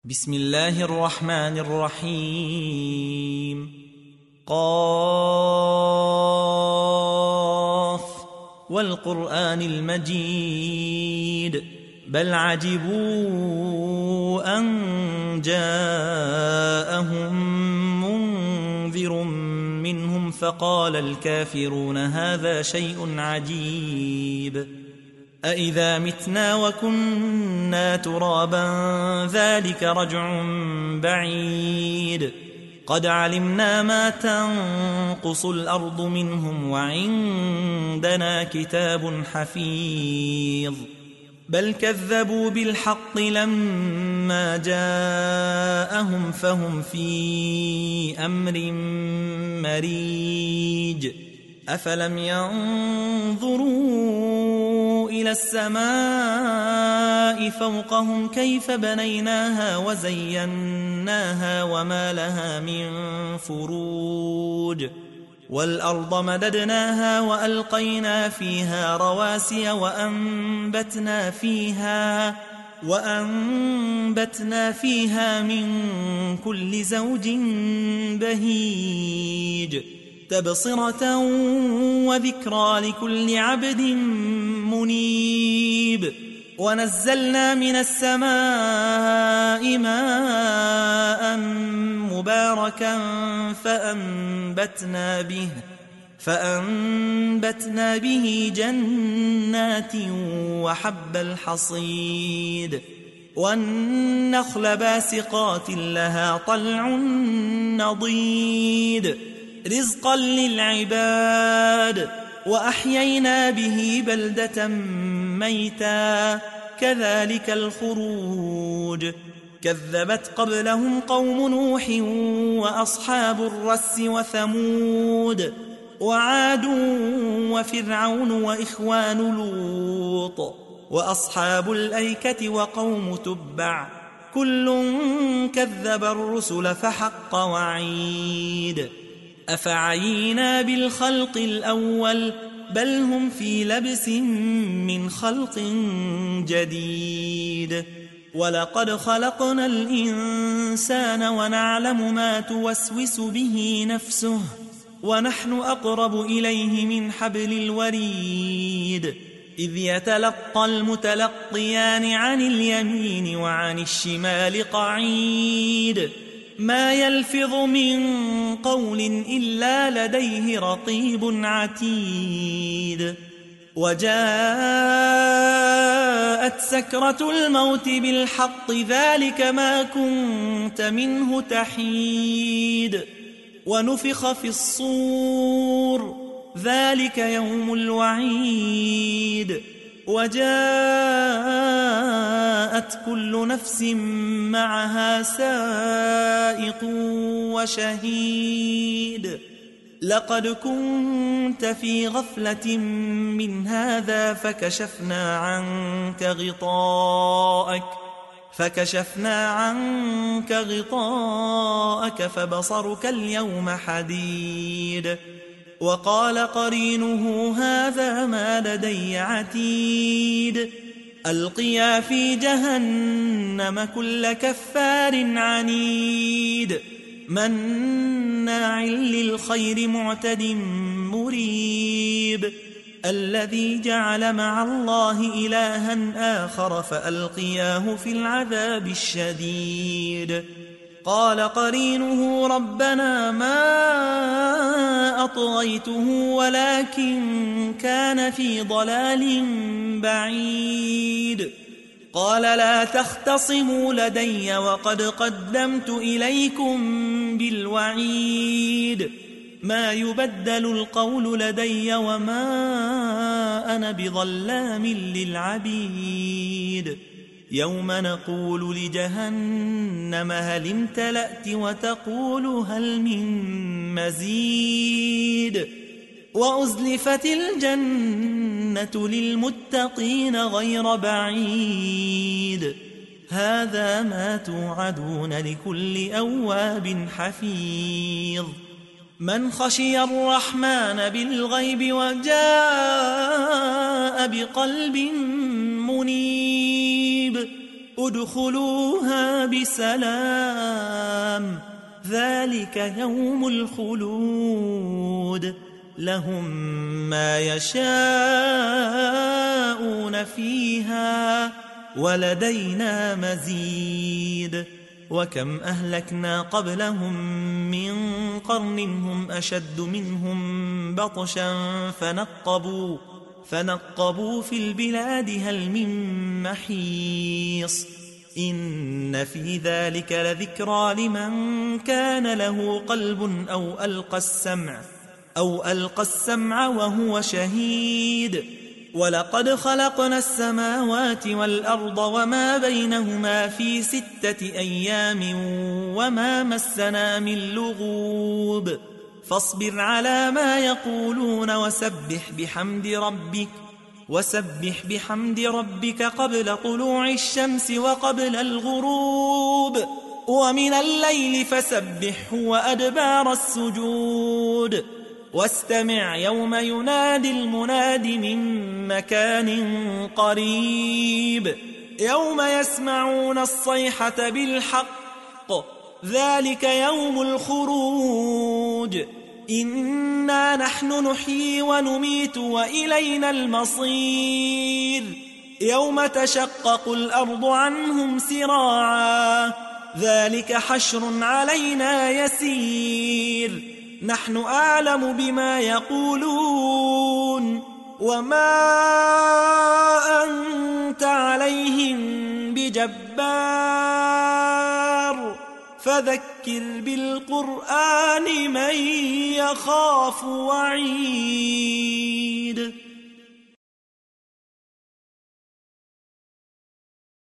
بسم الله الرحمن الرحيم. قاف والقرآن المجيد بل عجبوا أن جاءهم منذر منهم فقال الكافرون هذا شيء عجيب أإذا متنا وكنا ترابا ذلك رجع بعيد قد علمنا ما تنقص الأرض منهم وعندنا كتاب حفيظ بل كذبوا بالحق لما جاءهم فهم في أمر مريج أفلم ينظروا إلى السماء فوقهم كيف بنيناها وزيناها وما لها من فروج والأرض مددناها وألقينا فيها رواسي وأنبتنا فيها من كل زوج بهيج تبصرة وذكرى لكل عبد منيب ونزلنا من السماء ماء مباركا فأنبتنا به جنات وحب الحصيد والنخل باسقات لها طلع نضيد رزقا للعباد وأحيينا به بلدة ميتا كذلك الخروج كذبت قبلهم قوم نوح وأصحاب الرس وثمود وعاد وفرعون وإخوان لوط وأصحاب الأيكة وقوم تبع كل كذب الرسل فحق وعيد أفعينا بالخلق الأول بل هم في لبس من خلق جديد ولقد خلقنا الإنسان ونعلم ما توسوس به نفسه ونحن أقرب إليه من حبل الوريد إذ يتلقى المتلقيان عن اليمين وعن الشمال قعيد ما يلفظ من قول إلا لديه رقيب عتيد وجاءت سكرة الموت بالحق ذلك ما كنت منه تحيد ونفخ في الصور ذلك يوم الوعيد وجاءت كل نفس معها سائق وشهيد لقد كنت في غفلة من هذا فكشفنا عنك غطاءك فبصرك اليوم حديد وقال قرينه هذا ما لدي عتيد ألقيا في جهنم كل كفار عنيد مناع للخير معتد مريب الذي جعل مع الله إلها آخر فألقياه في العذاب الشديد قال قرينه ربنا ما أطغيته ولكن كان في ضلال بعيد قال لا تختصموا لدي وقد قدمت إليكم بالوعيد ما يبدل القول لدي وما أنا بظلام للعبيد يوم نقول لجهنم هل امتلأت وتقول هل من مزيد وأزلفت الجنة للمتقين غير بعيد هذا ما توعدون لكل أواب حفيظ من خشي الرحمن بالغيب وجاء بقلب منيب ادخلوها بسلام ذلك يوم الخلود لهم ما يشاءون فيها ولدينا مزيد وكم أهلكنا قبلهم من قرن هم أشد منهم بطشا فنقبوا في البلاد هل من محيص إن في ذلك لذكرى لمن كان له قلب أو ألقى السمع وهو شهيد ولقد خلقنا السماوات والأرض وما بينهما في 6 أيام وما مسنا من لغوب فاصبر على ما يقولون وسبح بحمد ربك قبل طلوع الشمس وقبل الغروب ومن الليل فسبحه وأدبار السجود واستمع يوم ينادي المناد من مكان قريب يوم يسمعون الصيحة بالحق ذلك يوم الخروج إنا نحن نحيي ونميت وإلينا المصير يوم تشقق الأرض عنهم سراعا ذلك حشر علينا يسير نحن أعلم بما يقولون وما أنت عليهم بجبار فذكر بالقرآن من يخاف وعيد